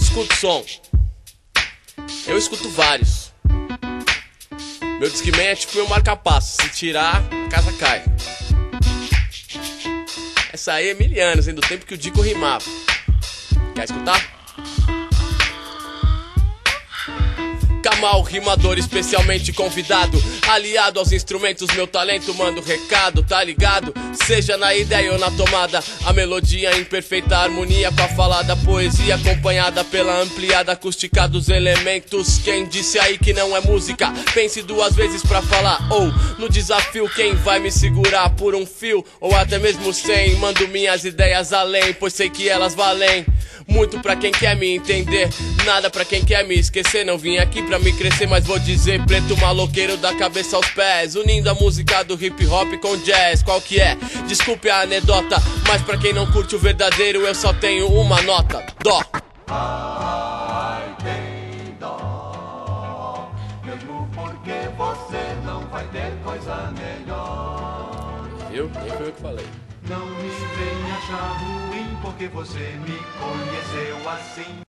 escuto som. Eu escuto vários. Meu Discman é tipo meu marca-passo. Se tirar, a casa cai. Essa aí é mil anos, hein? Do tempo que o Dico rimava. Quer escutar? Kamal, rimador especialmente convidado, aliado aos instrumentos, meu talento manda o recado, tá ligado? Seja na ideia ou na tomada, a melodia em perfeita harmonia com a falada poesia, acompanhada pela ampliada acústica dos elementos. Quem disse aí que não é música, pense duas vezes pra falar. Ou no desafio, quem vai me segurar por um fio, ou até mesmo sem, mando minhas ideias além, pois sei que elas valem muito pra quem quer me entender, nada pra quem quer me esquecer. Não vim aqui pra me crescer, mas vou dizer preto maloqueiro da cabeça aos pés, unindo a música do hip hop com jazz. Qual que é? Desculpe a anedota, mas pra quem não curte o verdadeiro eu só tenho uma nota: dó. Ai, tem dó, mesmo porque você não vai ter coisa melhor. Viu? Nem foi eu que falei. Não me venha achar ruim porque você me conheceu assim.